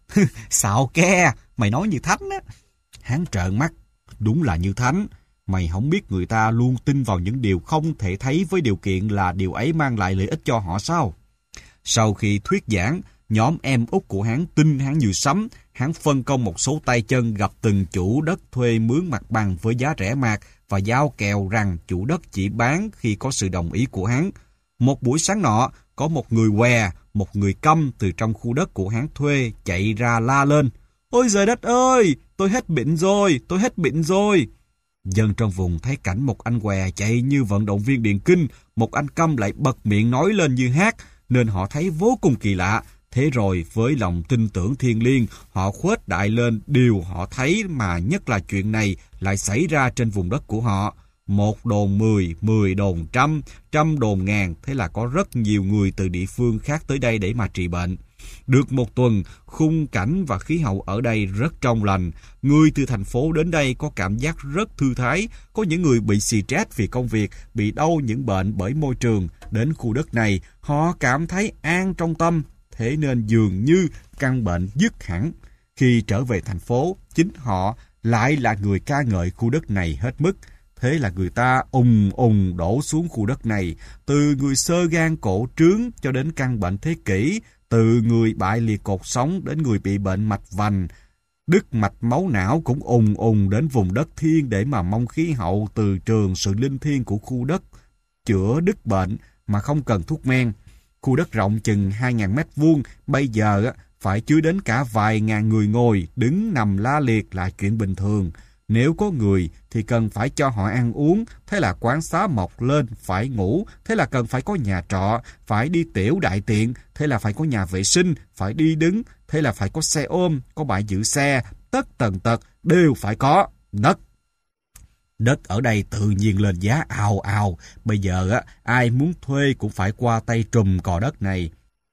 Xạo ke, mày nói như Thánh á. Hắn trợn mắt. Đúng là như Thánh. Mày không biết người ta luôn tin vào những điều không thể thấy với điều kiện là điều ấy mang lại lợi ích cho họ sao? Sau khi thuyết giảng, nhóm em út của hắn tin hắn như sấm. Hắn phân công một số tay chân gặp từng chủ đất thuê mướn mặt bằng với giá rẻ mạt và giao kèo rằng chủ đất chỉ bán khi có sự đồng ý của hắn. Một buổi sáng nọ, có một người què, một người câm từ trong khu đất của hắn thuê chạy ra la lên. Ôi trời đất ơi, tôi hết bệnh rồi, tôi hết bệnh rồi. Dân trong vùng thấy cảnh một anh què chạy như vận động viên điền kinh, một anh câm lại bật miệng nói lên như hát, nên họ thấy vô cùng kỳ lạ. Thế rồi với lòng tin tưởng thiêng liêng, họ khuếch đại lên điều họ thấy, mà nhất là chuyện này lại xảy ra trên vùng đất của họ. Một đồn mười, mười đồn trăm, trăm đồn ngàn, thế là có rất nhiều người từ địa phương khác tới đây để mà trị bệnh. Được một tuần, khung cảnh và khí hậu ở đây rất trong lành. Người từ thành phố đến đây có cảm giác rất thư thái. Có những người bị stress vì công việc, bị đau những bệnh bởi môi trường. Đến khu đất này, họ cảm thấy an trong tâm. Thế nên dường như căn bệnh dứt hẳn. Khi trở về thành phố, chính họ lại là người ca ngợi khu đất này hết mức. Thế là người ta ùng ùng đổ xuống khu đất này, từ người xơ gan cổ trướng cho đến căn bệnh thế kỷ, từ người bại liệt cột sống đến người bị bệnh mạch vành, đứt mạch máu não cũng ùng ùng đến vùng đất thiên để mà mong khí hậu từ trường sự linh thiêng của khu đất chữa đứt bệnh mà không cần thuốc men. Khu đất rộng chừng hai nghìn mét vuông, bây giờ phải chứa đến cả vài ngàn người ngồi, đứng nằm la liệt là chuyện bình thường. Nếu có người thì cần phải cho họ ăn uống, thế là quán xá mọc lên, phải ngủ, thế là cần phải có nhà trọ, phải đi tiểu đại tiện, thế là phải có nhà vệ sinh, phải đi đứng, thế là phải có xe ôm, có bãi giữ xe, tất tần tật đều phải có đất. Đất ở đây tự nhiên lên giá ào ào, bây giờ á ai muốn thuê cũng phải qua tay trùm cò đất này.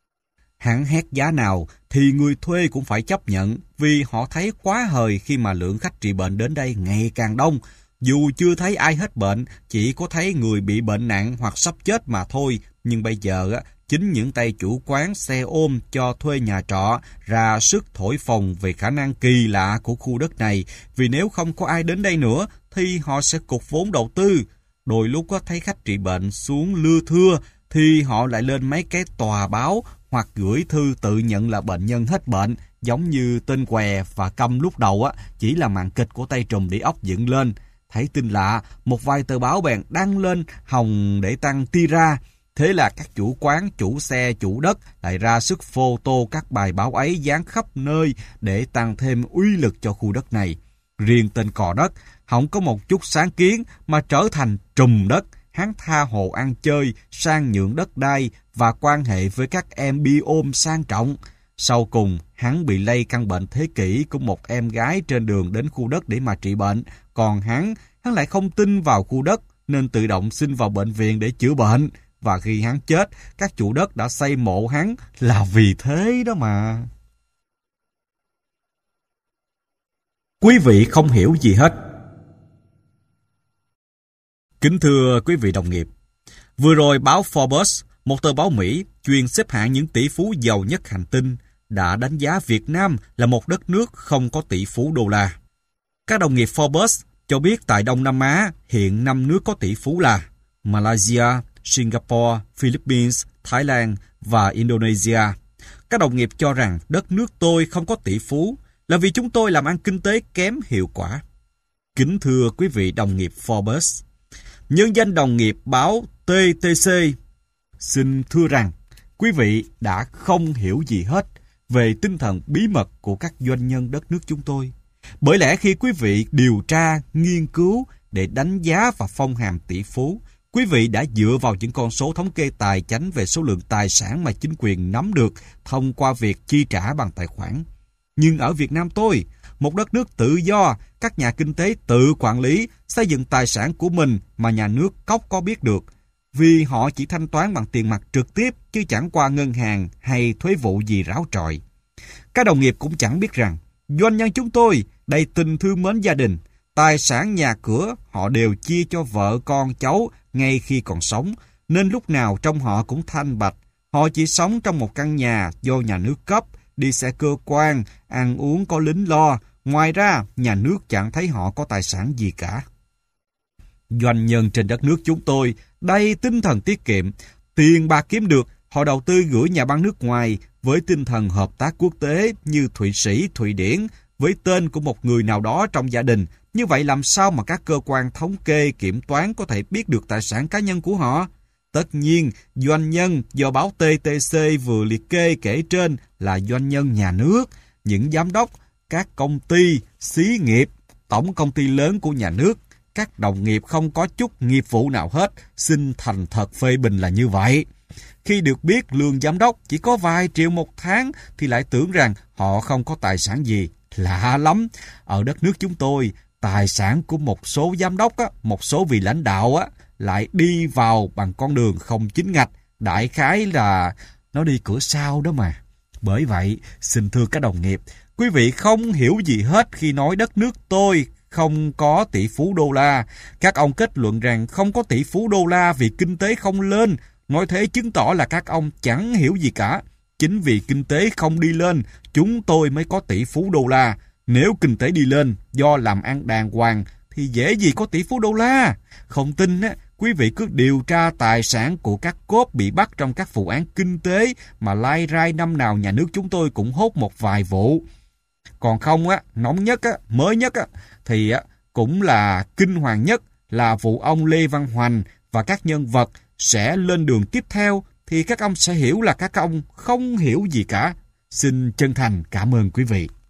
Hắn hét giá nào thì người thuê cũng phải chấp nhận, vì họ thấy quá hời khi mà lượng khách trị bệnh đến đây ngày càng đông. Dù chưa thấy ai hết bệnh, chỉ có thấy người bị bệnh nặng hoặc sắp chết mà thôi. Nhưng bây giờ á, chính những tay chủ quán xe ôm cho thuê nhà trọ ra sức thổi phồng về khả năng kỳ lạ của khu đất này. Vì nếu không có ai đến đây nữa thì họ sẽ cục vốn đầu tư. Đôi lúc có thấy khách trị bệnh xuống lưa thưa thì họ lại lên mấy cái tòa báo hoặc gửi thư tự nhận là bệnh nhân hết bệnh, giống như tên què và câm lúc đầu á chỉ là màn kịch của tay trùm để óc dựng lên. Thấy tin lạ, một vài tờ báo bèn đăng lên hòng để tăng tira. Thế là các chủ quán, chủ xe, chủ đất lại ra sức photo các bài báo ấy dán khắp nơi để tăng thêm uy lực cho khu đất này. Riêng tên cò đất không có một chút sáng kiến mà trở thành trùm đất. Hắn tha hồ ăn chơi, sang nhượng đất đai và quan hệ với các em bi ôm sang trọng. Sau cùng, hắn bị lây căn bệnh thế kỷ của một em gái trên đường đến khu đất để mà trị bệnh. Còn hắn, hắn lại không tin vào khu đất nên tự động xin vào bệnh viện để chữa bệnh. Và khi hắn chết, các chủ đất đã xây mộ hắn là vì thế đó mà. Quý vị không hiểu gì hết. Kính thưa quý vị đồng nghiệp, vừa rồi báo Forbes, một tờ báo Mỹ chuyên xếp hạng những tỷ phú giàu nhất hành tinh, đã đánh giá Việt Nam là một đất nước không có tỷ phú đô la. Các đồng nghiệp Forbes cho biết tại Đông Nam Á hiện năm nước có tỷ phú là Malaysia, Singapore, Philippines, Thái Lan và Indonesia. Các đồng nghiệp cho rằng đất nước tôi không có tỷ phú là vì chúng tôi làm ăn kinh tế kém hiệu quả. Kính thưa quý vị đồng nghiệp Forbes, nhân danh đồng nghiệp báo tê tê xê, xin thưa rằng quý vị đã không hiểu gì hết về tinh thần bí mật của các doanh nhân đất nước chúng tôi. Bởi lẽ khi quý vị điều tra, nghiên cứu để đánh giá và phong hàm tỷ phú, quý vị đã dựa vào những con số thống kê tài chánh về số lượng tài sản mà chính quyền nắm được thông qua việc chi trả bằng tài khoản. Nhưng ở Việt Nam tôi, một đất nước tự do, các nhà kinh tế tự quản lý, xây dựng tài sản của mình mà nhà nước cóc có biết được, vì họ chỉ thanh toán bằng tiền mặt trực tiếp chứ chẳng qua ngân hàng hay thuế vụ gì ráo trọi. Các đồng nghiệp cũng chẳng biết rằng doanh nhân chúng tôi đầy tình thương mến gia đình, tài sản nhà cửa họ đều chia cho vợ con cháu ngay khi còn sống, nên lúc nào trong họ cũng thanh bạch. Họ chỉ sống trong một căn nhà do nhà nước cấp, đi xe cơ quan, ăn uống có lính lo. Ngoài ra, nhà nước chẳng thấy họ có tài sản gì cả. Doanh nhân trên đất nước chúng tôi đầy tinh thần tiết kiệm. Tiền bạc kiếm được, họ đầu tư gửi nhà băng nước ngoài với tinh thần hợp tác quốc tế như Thụy Sĩ, Thụy Điển với tên của một người nào đó trong gia đình. Như vậy làm sao mà các cơ quan thống kê, kiểm toán có thể biết được tài sản cá nhân của họ? Tất nhiên, doanh nhân do báo tê tê xê vừa liệt kê kể trên là doanh nhân nhà nước, những giám đốc, các công ty, xí nghiệp, tổng công ty lớn của nhà nước. Các đồng nghiệp không có chút nghiệp vụ nào hết, xin thành thật phê bình là như vậy. Khi được biết lương giám đốc chỉ có vài triệu một tháng thì lại tưởng rằng họ không có tài sản gì. Lạ lắm, ở đất nước chúng tôi, tài sản của một số giám đốc, á, một số vị lãnh đạo á, lại đi vào bằng con đường không chính ngạch, đại khái là nó đi cửa sau đó mà. Bởi vậy, xin thưa các đồng nghiệp, quý vị không hiểu gì hết khi nói đất nước tôi không có tỷ phú đô la. Các ông kết luận rằng không có tỷ phú đô la vì kinh tế không lên. Nói thế chứng tỏ là các ông chẳng hiểu gì cả. Chính vì kinh tế không đi lên, chúng tôi mới có tỷ phú đô la. Nếu kinh tế đi lên do làm ăn đàng hoàng thì dễ gì có tỷ phú đô la. Không tin á, quý vị cứ điều tra tài sản của các cốt bị bắt trong các vụ án kinh tế mà lai rai năm nào nhà nước chúng tôi cũng hốt một vài vụ. Còn không á, nóng nhất á, mới nhất á, thì á, cũng là kinh hoàng nhất là vụ ông Lê Văn Hoành và các nhân vật sẽ lên đường tiếp theo thì các ông sẽ hiểu là các ông không hiểu gì cả. Xin chân thành cảm ơn quý vị.